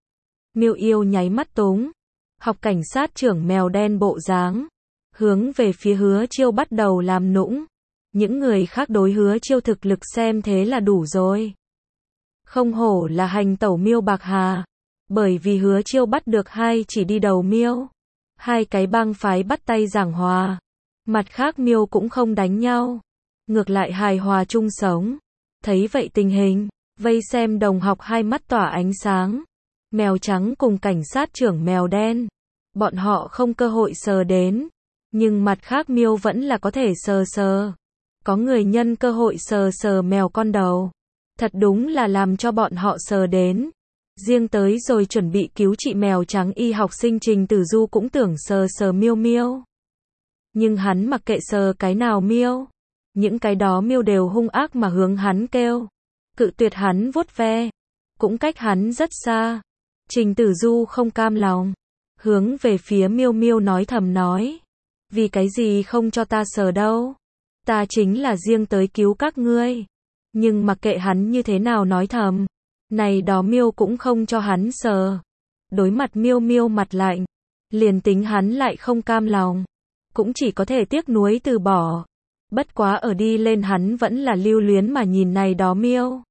[SPEAKER 1] Miêu Yêu nháy mắt túng, học cảnh sát trưởng mèo đen bộ dáng, hướng về phía Hứa Chiêu bắt đầu làm nũng. Những người khác đối Hứa Chiêu thực lực xem thế là đủ rồi. Không hổ là hành tẩu Miêu Bạc Hà, bởi vì Hứa Chiêu bắt được hai chỉ đi đầu miêu, hai cái bang phái bắt tay giảng hòa, mặt khác miêu cũng không đánh nhau. Ngược lại hài hòa chung sống. Thấy vậy tình hình, vây xem đồng học hai mắt tỏa ánh sáng. Mèo trắng cùng cảnh sát trưởng mèo đen. Bọn họ không cơ hội sờ đến. Nhưng mặt khác miêu vẫn là có thể sờ sờ. Có người nhân cơ hội sờ sờ mèo con đầu. Thật đúng là làm cho bọn họ sờ đến. Riêng tới rồi chuẩn bị cứu trị mèo trắng y học sinh Trình Tử Du cũng tưởng sờ sờ miêu miêu. Nhưng hắn mặc kệ sờ cái nào miêu. Những cái đó miêu đều hung ác mà hướng hắn kêu. Cự tuyệt hắn vuốt ve. Cũng cách hắn rất xa. Trình Tử Du không cam lòng. Hướng về phía miêu miêu nói thầm nói. Vì cái gì không cho ta sờ đâu. Ta chính là riêng tới cứu các ngươi. Nhưng mặc kệ hắn như thế nào nói thầm. Này đó miêu cũng không cho hắn sờ. Đối mặt miêu miêu mặt lạnh. Liền tính hắn lại không cam lòng. Cũng chỉ có thể tiếc nuối từ bỏ. Bất quá ở đi lên hắn vẫn là lưu luyến mà nhìn này đó miêu.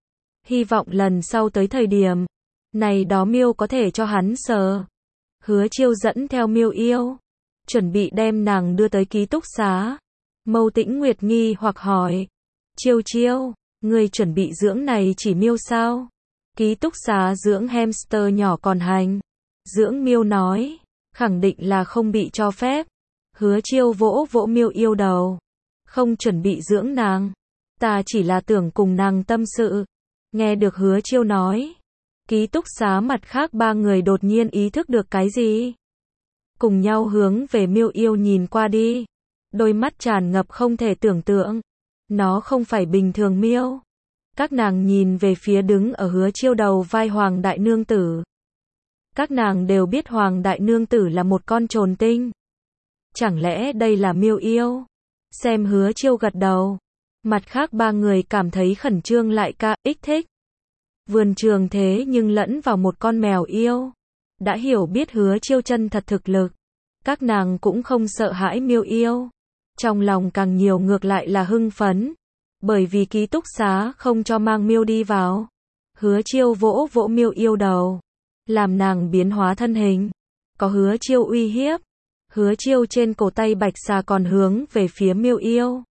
[SPEAKER 1] Hy vọng lần sau tới thời điểm, này đó miêu có thể cho hắn sờ. Hứa Chiêu dẫn theo Miêu Yêu, chuẩn bị đem nàng đưa tới ký túc xá. Mâu Tĩnh Nguyệt nghi hoặc hỏi, Chiêu Chiêu, ngươi chuẩn bị dưỡng này chỉ miêu sao? Ký túc xá dưỡng hamster nhỏ còn hành. Dưỡng miêu nói, khẳng định là không bị cho phép. Hứa Chiêu vỗ vỗ Miêu Yêu đầu. Không chuẩn bị dưỡng nàng. Ta chỉ là tưởng cùng nàng tâm sự. Nghe được Hứa Chiêu nói. Ký túc xá mặt khác ba người đột nhiên ý thức được cái gì. Cùng nhau hướng về Miêu Yêu nhìn qua đi. đôi mắt tràn ngập không thể tưởng tượng. Nó không phải bình thường miêu. Các nàng nhìn về phía đứng ở Hứa Chiêu đầu vai Hoàng đại nương tử. Các nàng đều biết Hoàng đại nương tử là một con trồn tinh. Chẳng lẽ đây là miêu yêu? Xem Hứa Chiêu gật đầu. Mặt khác ba người cảm thấy khẩn trương lại ca ích thích. Vườn trường thế nhưng lẫn vào một con mèo yêu. Đã hiểu biết Hứa Chiêu chân thật thực lực. Các nàng cũng không sợ hãi miêu yêu. Trong lòng càng nhiều ngược lại là hưng phấn. Bởi vì ký túc xá không cho mang miêu đi vào. Hứa Chiêu vỗ vỗ miêu yêu đầu. Làm nàng biến hóa thân hình. Có Hứa Chiêu uy hiếp. Hứa Chiêu trên cổ tay bạch xà còn hướng về phía miêu yêu.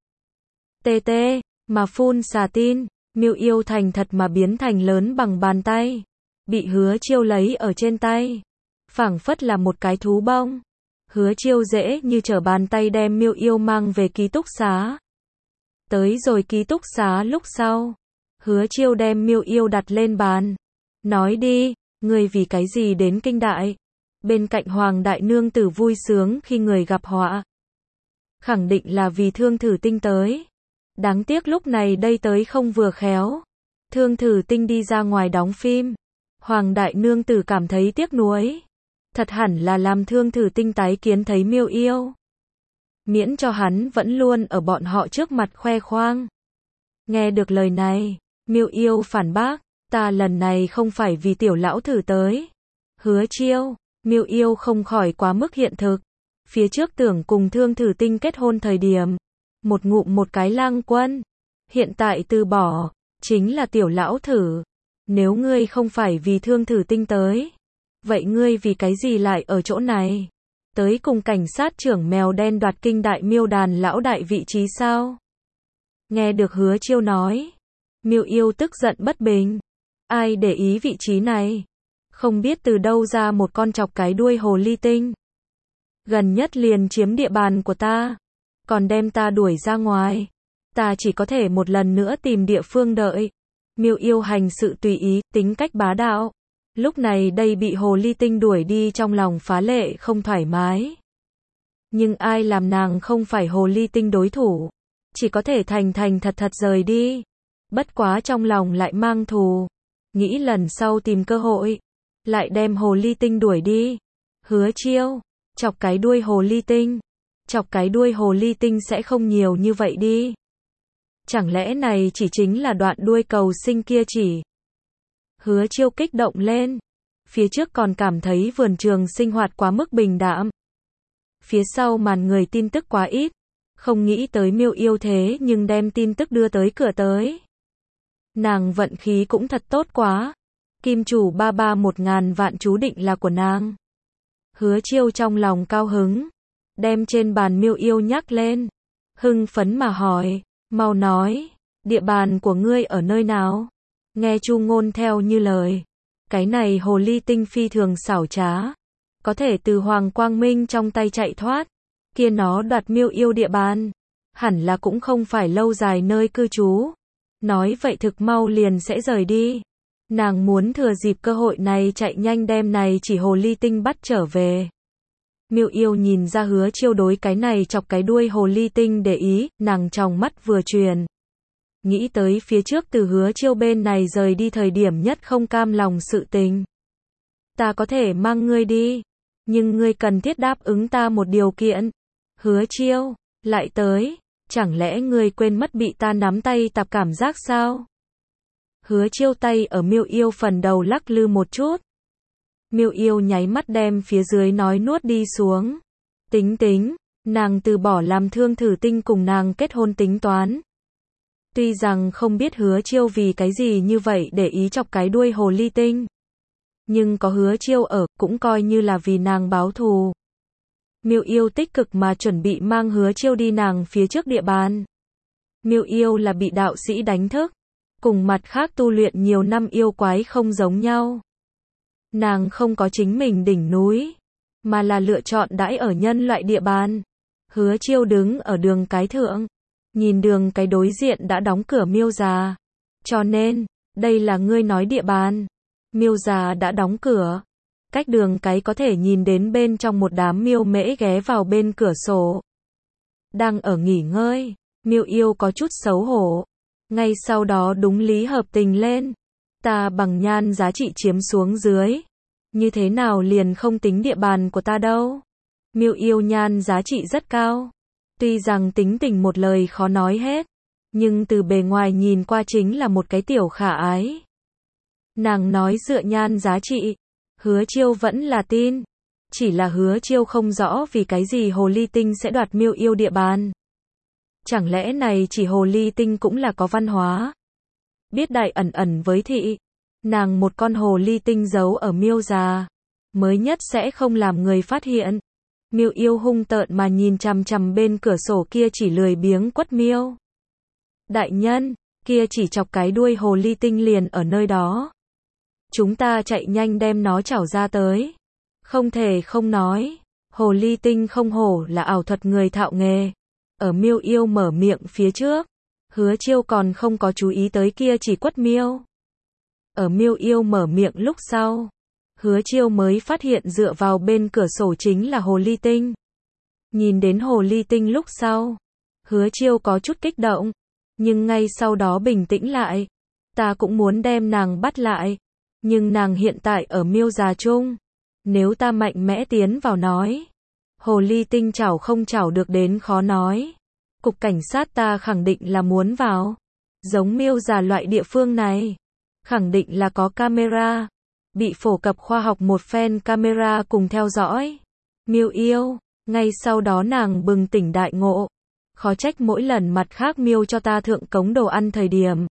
[SPEAKER 1] Tê tê, mà phun xà tin. Miêu yêu thành thật mà biến thành lớn bằng bàn tay. Bị Hứa Chiêu lấy ở trên tay. Phảng phất là một cái thú bông. Hứa Chiêu dễ như trở bàn tay đem miêu yêu mang về ký túc xá. Tới rồi ký túc xá lúc sau. Hứa Chiêu đem miêu yêu đặt lên bàn. Nói đi, ngươi vì cái gì đến kinh đại? Bên cạnh Hoàng đại nương tử vui sướng khi người gặp họa. Khẳng định là vì Thương Thử Tinh tới. Đáng tiếc lúc này đây tới không vừa khéo. Thương Thử Tinh đi ra ngoài đóng phim. Hoàng đại nương tử cảm thấy tiếc nuối. Thật hẳn là làm Thương Thử Tinh tái kiến thấy miêu yêu. Miễn cho hắn vẫn luôn ở bọn họ trước mặt khoe khoang. Nghe được lời này, miêu yêu phản bác, ta lần này không phải vì tiểu lão thử tới. Hứa Chiêu, miêu yêu không khỏi quá mức hiện thực. Phía trước tưởng cùng Thương Thử Tinh kết hôn thời điểm. Một ngụm một cái lang quân. Hiện tại từ bỏ, chính là tiểu lão thử. Nếu ngươi không phải vì Thương Thử Tinh tới. Vậy ngươi vì cái gì lại ở chỗ này? Tới cùng cảnh sát trưởng mèo đen đoạt kinh đại miêu đàn lão đại vị trí sao? Nghe được Hứa Chiêu nói. Miêu yêu tức giận bất bình. Ai để ý vị trí này? Không biết từ đâu ra một con chọc cái đuôi hồ ly tinh. Gần nhất liền chiếm địa bàn của ta. Còn đem ta đuổi ra ngoài. Ta chỉ có thể một lần nữa tìm địa phương đợi. Miêu yêu hành sự tùy ý, tính cách bá đạo. Lúc này đây bị hồ ly tinh đuổi đi trong lòng phá lệ không thoải mái. Nhưng ai làm nàng không phải hồ ly tinh đối thủ. Chỉ có thể thành thành thật thật rời đi. Bất quá trong lòng lại mang thù. Nghĩ lần sau tìm cơ hội. Lại đem hồ ly tinh đuổi đi. Hứa Chiêu. Chọc cái đuôi hồ ly tinh. Chọc cái đuôi hồ ly tinh sẽ không nhiều như vậy đi. Chẳng lẽ này chỉ chính là đoạn đuôi cầu sinh kia chỉ. Hứa Chiêu kích động lên. Phía trước còn cảm thấy vườn trường sinh hoạt quá mức bình đạm. Phía sau màn người tin tức quá ít. Không nghĩ tới miêu yêu thế nhưng đem tin tức đưa tới cửa tới. Nàng vận khí cũng thật tốt quá. Kim chủ ba ba một ngàn vạn chú định là của nàng. Hứa Chiêu trong lòng cao hứng. Đem trên bàn miêu yêu nhắc lên. Hưng phấn mà hỏi. Mau nói. Địa bàn của ngươi ở nơi nào? Nghe Chu Ngôn theo như lời. Cái này hồ ly tinh phi thường xảo trá. Có thể từ Hoàng Quang Minh trong tay chạy thoát. Kia nó đoạt miêu yêu địa bàn. Hẳn là cũng không phải lâu dài nơi cư trú. Nói vậy thực mau liền sẽ rời đi. Nàng muốn thừa dịp cơ hội này chạy nhanh đem này chỉ hồ ly tinh bắt trở về. Miêu yêu nhìn ra Hứa Chiêu đối cái này chọc cái đuôi hồ ly tinh để ý, nàng trong mắt vừa truyền. Nghĩ tới phía trước từ Hứa Chiêu bên này rời đi thời điểm nhất không cam lòng sự tình. Ta có thể mang ngươi đi, nhưng ngươi cần thiết đáp ứng ta một điều kiện. Hứa Chiêu, lại tới, chẳng lẽ ngươi quên mất bị ta nắm tay tập cảm giác sao? Hứa Chiêu tay ở miêu yêu phần đầu lắc lư một chút. Miêu yêu nháy mắt đem phía dưới nói nuốt đi xuống. Tính tính, nàng từ bỏ làm Thương Thử Tinh cùng nàng kết hôn tính toán. Tuy rằng không biết Hứa Chiêu vì cái gì như vậy để ý chọc cái đuôi hồ ly tinh. Nhưng có Hứa Chiêu ở, cũng coi như là vì nàng báo thù. Miêu yêu tích cực mà chuẩn bị mang Hứa Chiêu đi nàng phía trước địa bàn. Miêu yêu là bị đạo sĩ đánh thức. Cùng mặt khác tu luyện nhiều năm yêu quái không giống nhau. Nàng không có chính mình đỉnh núi. Mà là lựa chọn đãi ở nhân loại địa bàn. Hứa Chiêu đứng ở đường cái thượng. Nhìn đường cái đối diện đã đóng cửa miêu già. Cho nên, đây là ngươi nói địa bàn. Miêu già đã đóng cửa. Cách đường cái có thể nhìn đến bên trong một đám miêu mễ ghé vào bên cửa sổ. đang ở nghỉ ngơi. Miêu Yêu có chút xấu hổ. Ngay sau đó đúng lý hợp tình lên. Ta bằng nhan giá trị chiếm xuống dưới. Như thế nào liền không tính địa bàn của ta đâu. Miêu Yêu nhan giá trị rất cao. Tuy rằng tính tình một lời khó nói hết. Nhưng từ bề ngoài nhìn qua chính là một cái tiểu khả ái. Nàng nói dựa nhan giá trị. Hứa Chiêu vẫn là tin. Chỉ là Hứa Chiêu không rõ vì cái gì Hồ Ly Tinh sẽ đoạt Miêu Yêu địa bàn. Chẳng lẽ này chỉ Hồ Ly Tinh cũng là có văn hóa. Biết đại ẩn ẩn với thị. Nàng một con Hồ Ly Tinh giấu ở Miêu gia. Mới nhất sẽ không làm người phát hiện. Miêu Yêu hung tợn mà nhìn chằm chằm bên cửa sổ kia chỉ lười biếng quất miêu. Đại nhân, kia chỉ chọc cái đuôi Hồ Ly Tinh liền ở nơi đó. Chúng ta chạy nhanh đem nó chảo ra tới. Không thể không nói. Hồ Ly Tinh không hổ là ảo thuật người thạo nghề. Ở Miêu Yêu mở miệng phía trước. Hứa Chiêu còn không có chú ý tới kia chỉ quất miêu. Ở Miêu Yêu mở miệng lúc sau. Hứa Chiêu mới phát hiện dựa vào bên cửa sổ chính là Hồ Ly Tinh. Nhìn đến Hồ Ly Tinh lúc sau. Hứa Chiêu có chút kích động. Nhưng ngay sau đó bình tĩnh lại. Ta cũng muốn đem nàng bắt lại. Nhưng nàng hiện tại ở Miêu gia chung. Nếu ta mạnh mẽ tiến vào nói. Hồ Ly Tinh chảo không chảo được đến khó nói. Cục cảnh sát ta khẳng định là muốn vào. Giống Miêu gia loại địa phương này. Khẳng định là có camera. Bị phổ cập khoa học một phen camera cùng theo dõi. Miêu Yêu. Ngay sau đó nàng bừng tỉnh đại ngộ. Khó trách mỗi lần mặt khác Miêu cho ta thượng cống đồ ăn thời điểm.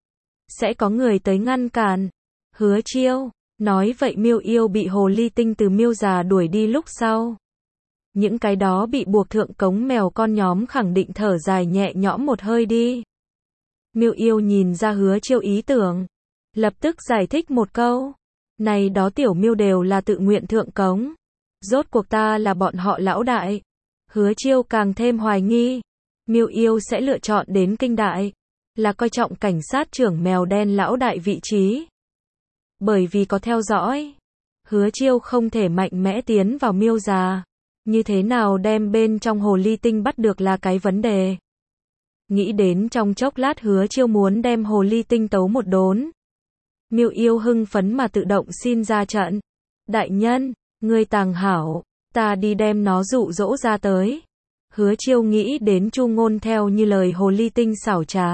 [SPEAKER 1] Sẽ có người tới ngăn cản. Hứa Chiêu. Nói vậy Miêu Yêu bị Hồ Ly Tinh từ Miêu gia đuổi đi lúc sau. Những cái đó bị buộc thượng cống mèo con nhóm khẳng định thở dài nhẹ nhõm một hơi đi. Miêu Yêu nhìn ra Hứa Chiêu ý tưởng. Lập tức giải thích một câu. Này đó tiểu miêu đều là tự nguyện thượng cống. Rốt cuộc ta là bọn họ lão đại. Hứa Chiêu càng thêm hoài nghi. Miêu Yêu sẽ lựa chọn đến kinh đại. Là coi trọng cảnh sát trưởng mèo đen lão đại vị trí. Bởi vì có theo dõi. Hứa Chiêu không thể mạnh mẽ tiến vào Miêu gia. Như thế nào đem bên trong Hồ Ly Tinh bắt được là cái vấn đề. Nghĩ đến trong chốc lát Hứa Chiêu muốn đem Hồ Ly Tinh tấu một đốn. Miêu Yêu hưng phấn mà tự động xin ra trận. Đại nhân, ngươi tàng hảo, ta đi đem nó dụ dỗ ra tới. Hứa Chiêu nghĩ đến Chu Ngôn theo như lời Hồ Ly Tinh xảo trá.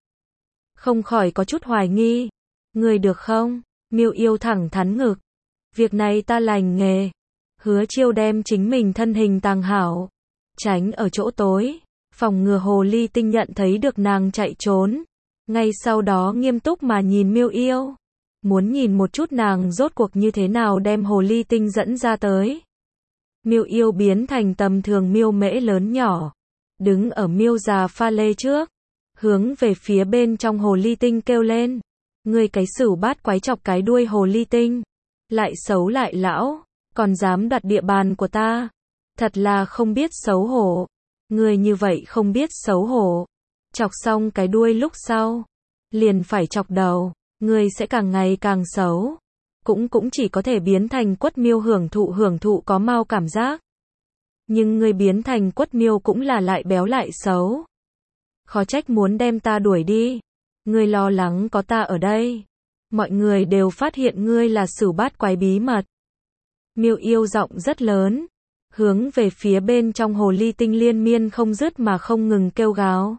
[SPEAKER 1] Không khỏi có chút hoài nghi. Ngươi được không? Miêu Yêu thẳng thắn ngực. Việc này ta lành nghề. Hứa Chiêu đem chính mình thân hình tàng hảo. Tránh ở chỗ tối. Phòng ngừa Hồ Ly Tinh nhận thấy được nàng chạy trốn. Ngay sau đó nghiêm túc mà nhìn Miêu Yêu. Muốn nhìn một chút nàng rốt cuộc như thế nào đem Hồ Ly Tinh dẫn ra tới. Miêu Yêu biến thành tầm thường miêu mễ lớn nhỏ. Đứng ở Miêu gia pha lê trước. Hướng về phía bên trong Hồ Ly Tinh kêu lên. Ngươi cái sửu bát quái chọc cái đuôi Hồ Ly Tinh. Lại xấu lại lão. Còn dám đoạt địa bàn của ta. Thật là không biết xấu hổ. Ngươi như vậy không biết xấu hổ. Chọc xong cái đuôi lúc sau. Liền phải chọc đầu. Ngươi sẽ càng ngày càng xấu. Cũng cũng chỉ có thể biến thành quất miêu hưởng thụ hưởng thụ có mau cảm giác. Nhưng ngươi biến thành quất miêu cũng là lại béo lại xấu. Khó trách muốn đem ta đuổi đi. Ngươi lo lắng có ta ở đây. Mọi người đều phát hiện ngươi là sửu bát quái bí mật. Miêu Yêu giọng rất lớn. Hướng về phía bên trong Hồ Ly Tinh liên miên không dứt mà không ngừng kêu gào.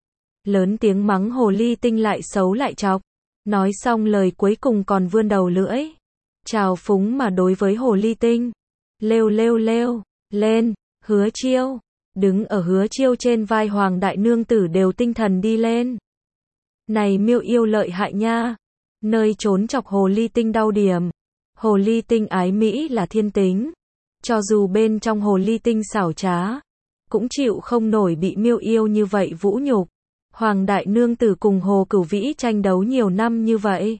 [SPEAKER 1] Lớn tiếng mắng Hồ Ly Tinh lại xấu lại chọc. Nói xong lời cuối cùng còn vươn đầu lưỡi. Chào phúng mà đối với Hồ Ly Tinh. Lêu lêu lêu. Lên. Hứa Chiêu. Đứng ở Hứa Chiêu trên vai Hoàng đại nương tử đều tinh thần đi lên. Này Miêu Yêu lợi hại nha. Nơi trốn chọc Hồ Ly Tinh đau điểm. Hồ Ly Tinh ái mỹ là thiên tính. Cho dù bên trong Hồ Ly Tinh xảo trá. Cũng chịu không nổi bị Miêu Yêu như vậy vũ nhục. Hoàng đại nương tử cùng Hồ Cửu Vĩ tranh đấu nhiều năm như vậy.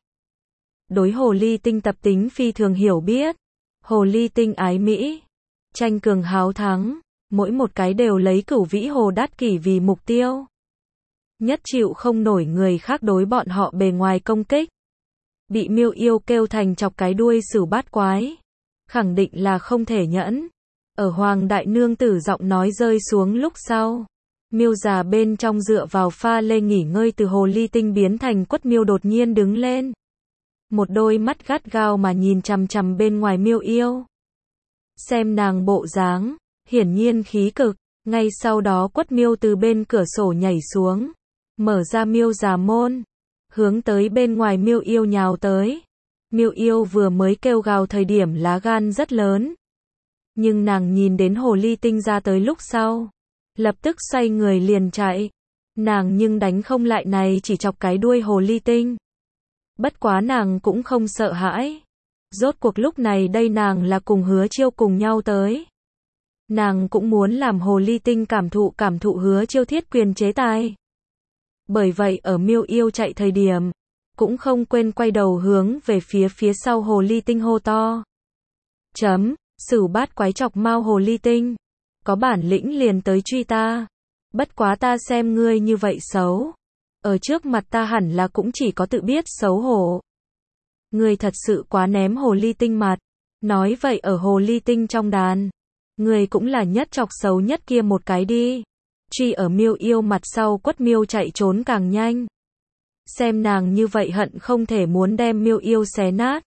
[SPEAKER 1] Đối Hồ Ly Tinh tập tính phi thường hiểu biết. Hồ Ly Tinh ái mỹ. Tranh cường háo thắng. Mỗi một cái đều lấy Cửu Vĩ Hồ Đát Kỷ vì mục tiêu. Nhất chịu không nổi người khác đối bọn họ bề ngoài công kích. Bị Miêu Yêu kêu thành chọc cái đuôi sửu bát quái. Khẳng định là không thể nhẫn. Ở Hoàng đại nương tử giọng nói rơi xuống lúc sau. Miêu già bên trong dựa vào pha lê nghỉ ngơi từ hồ ly tinh biến thành quất miêu đột nhiên đứng lên. Một đôi mắt gắt gao mà nhìn chằm chằm bên ngoài miêu yêu. Xem nàng bộ dáng, hiển nhiên khí cực, ngay sau đó quất miêu từ bên cửa sổ nhảy xuống, mở ra miêu già môn, hướng tới bên ngoài miêu yêu nhào tới. Miêu yêu vừa mới kêu gào thời điểm lá gan rất lớn. Nhưng nàng nhìn đến hồ ly tinh ra tới lúc sau, lập tức xoay người liền chạy. Nàng nhưng đánh không lại này chỉ chọc cái đuôi hồ ly tinh. Bất quá nàng cũng không sợ hãi. Rốt cuộc lúc này đây nàng là cùng Hứa Chiêu cùng nhau tới. Nàng cũng muốn làm hồ ly tinh cảm thụ cảm thụ Hứa Chiêu thiết quyền chế tài. Bởi vậy ở miêu yêu chạy thời điểm, cũng không quên quay đầu hướng về phía phía sau hồ ly tinh hô to. Chấm, Sửu bát quái chọc mau hồ ly tinh. Có bản lĩnh liền tới truy ta. Bất quá ta xem ngươi như vậy xấu. Ở trước mặt ta hẳn là cũng chỉ có tự biết xấu hổ. Ngươi thật sự quá ném hồ ly tinh mặt. Nói vậy ở hồ ly tinh trong đàn, ngươi cũng là nhất chọc xấu nhất kia một cái đi. Truy ở miêu yêu mặt sau quất miêu chạy trốn càng nhanh. Xem nàng như vậy hận không thể muốn đem miêu yêu xé nát.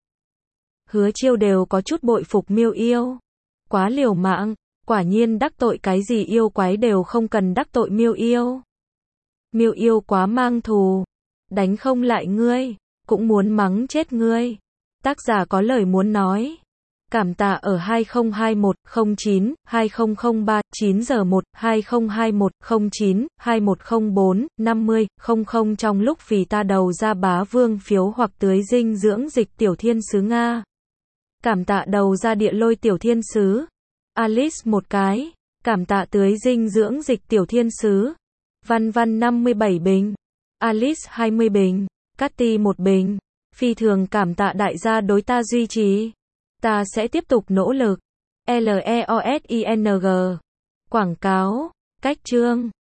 [SPEAKER 1] Hứa Chiêu đều có chút bội phục miêu yêu. Quá liều mạng, quả nhiên đắc tội cái gì yêu quái đều không cần đắc tội miêu yêu. Miêu yêu quá mang thù, đánh không lại ngươi, cũng muốn mắng chết ngươi. Tác giả có lời muốn nói. Cảm tạ ở hai không hai một không chín hai không không ba chín giờ một hai không hai một không chín hai một không bốn năm mươi không không trong lúc vì ta đầu ra bá vương phiếu hoặc tưới dinh dưỡng dịch tiểu thiên sứ Nga. Cảm tạ đầu ra địa lôi tiểu thiên sứ. Alice một cái. Cảm tạ tưới dinh dưỡng dịch tiểu thiên sứ. Văn Văn năm mươi bảy bình. Alice hai mươi bình. Cathy một bình. Phi thường cảm tạ đại gia đối ta duy trì. Ta sẽ tiếp tục nỗ lực. L E O S I N G. Quảng cáo. Cách chương.